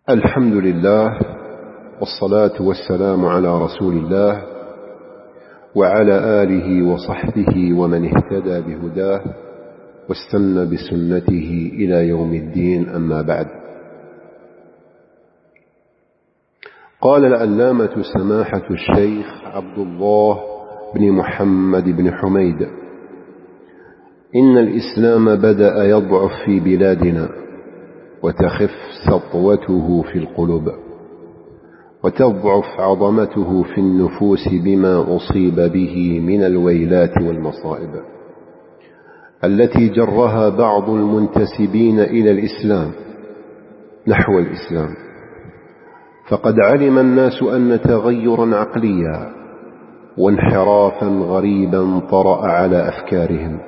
الحمد لله، والصلاة والسلام على رسول الله وعلى آله وصحبه ومن اهتدى بهداه واستنى بسنته إلى يوم الدين. أما بعد، قال العلامة سماحة الشيخ عبد الله بن محمد بن حميد: إن الإسلام بدأ يضعف في بلادنا وتخف سطوته في القلوب وتضعف عظمته في النفوس بما أصيب به من الويلات والمصائب التي جرها بعض المنتسبين إلى الإسلام نحو الإسلام. فقد علم الناس أن تغيرا عقليا وانحرافا غريبا طرأ على أفكارهم،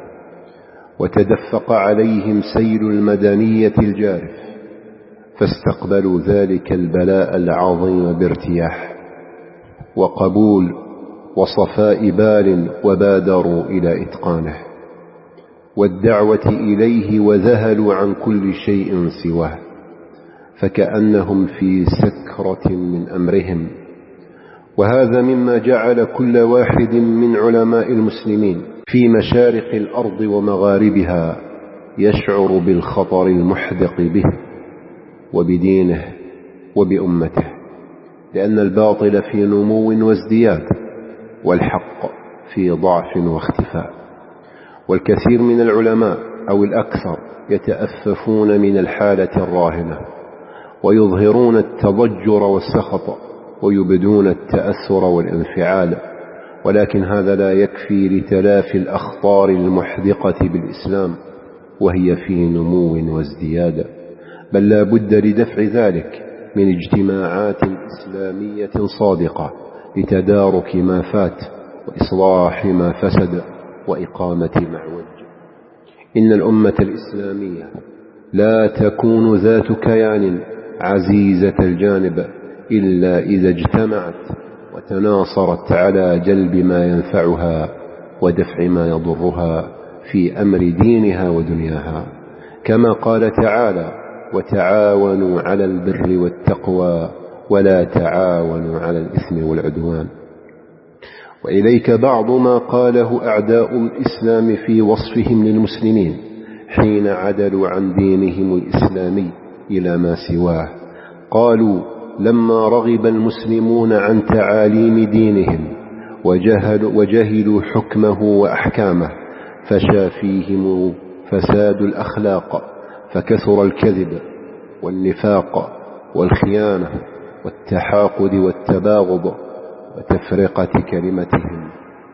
وتدفق عليهم سيل المدنية الجارف، فاستقبلوا ذلك البلاء العظيم بارتياح وقبول وصفاء بال، وبادروا إلى إتقانه والدعوة إليه، وذهلوا عن كل شيء سواه، فكأنهم في سكرة من أمرهم. وهذا مما جعل كل واحد من علماء المسلمين في مشارق الأرض ومغاربها يشعر بالخطر المحدق به وبدينه وبأمته، لأن الباطل في نمو وازدياد، والحق في ضعف واختفاء. والكثير من العلماء أو الأكثر يتأففون من الحالة الراهنة، ويظهرون التضجر والسخط، ويبدون التأثر والانفعال، ولكن هذا لا يكفي لتلافي الأخطار المحدقة بالإسلام وهي في نمو وازدياد، بل لا بد لدفع ذلك من اجتماعات إسلامية صادقة لتدارك ما فات وإصلاح ما فسد وإقامة معوج. إن الأمة الإسلامية لا تكون ذات كيان عزيزة الجانب إلا إذا اجتمعت وتناصرت على جلب ما ينفعها ودفع ما يضرها في أمر دينها ودنياها، كما قال تعالى: وتعاونوا على البر والتقوى ولا تعاونوا على الإثم والعدوان. وإليك بعض ما قاله أعداء الإسلام في وصفهم للمسلمين حين عدلوا عن دينهم الإسلامي إلى ما سواه. قالوا: لما رغب المسلمون عن تعاليم دينهم وجهلوا حكمه وأحكامه فشا فيهم فساد الأخلاق، فكثر الكذب والنفاق والخيانة والتحاقد والتباغض وتفرقة كلمتهم،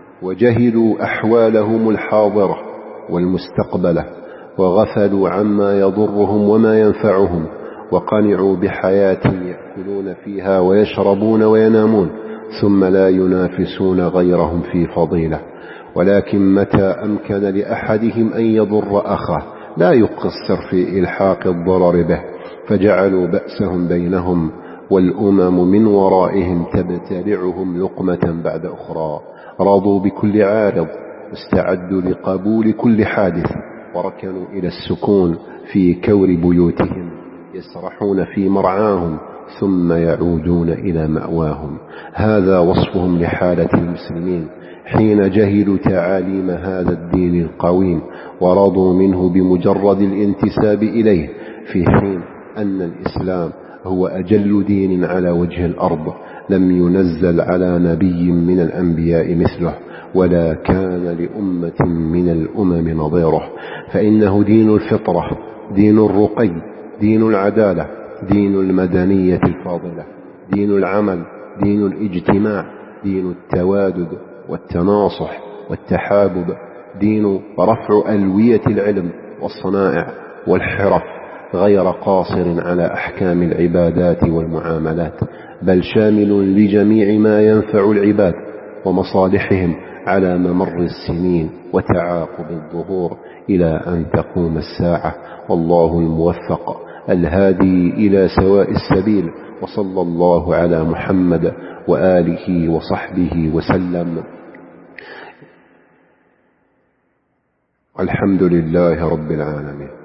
وجهلوا أحوالهم الحاضرة والمستقبلة، وغفلوا عما يضرهم وما ينفعهم، وقنعوا بحياة يأكلون فيها ويشربون وينامون، ثم لا ينافسون غيرهم في فضيلة، ولكن متى أمكن لأحدهم أن يضر أخاه لا يقصر في إلحاق الضرر به، فجعلوا بأسهم بينهم، والأمم من ورائهم تبتلعهم لقمة بعد أخرى. رضوا بكل عارض، استعدوا لقبول كل حادث، وركنوا إلى السكون في كور بيوتهم، يسرحون في مرعاهم ثم يعودون إلى مأواهم. هذا وصفهم لحالة المسلمين حين جهلوا تعاليم هذا الدين القويم ورضوا منه بمجرد الانتساب إليه، في حين أن الإسلام هو أجل دين على وجه الأرض، لم ينزل على نبي من الأنبياء مثله، ولا كان لأمة من الأمم نظيره، فإنه دين الفطرة، دين الرقي، دين العدالة، دين المدنية الفاضلة، دين العمل، دين الاجتماع، دين التوادد والتناصح والتحابب، دين رفع ألوية العلم والصنائع والحرف، غير قاصر على أحكام العبادات والمعاملات، بل شامل لجميع ما ينفع العباد ومصالحهم على ممر السنين وتعاقب الظهور إلى أن تقوم الساعة. والله الموفق الهادي إلى سواء السبيل، وصلى الله على محمد وآله وصحبه وسلم. الحمد لله رب العالمين.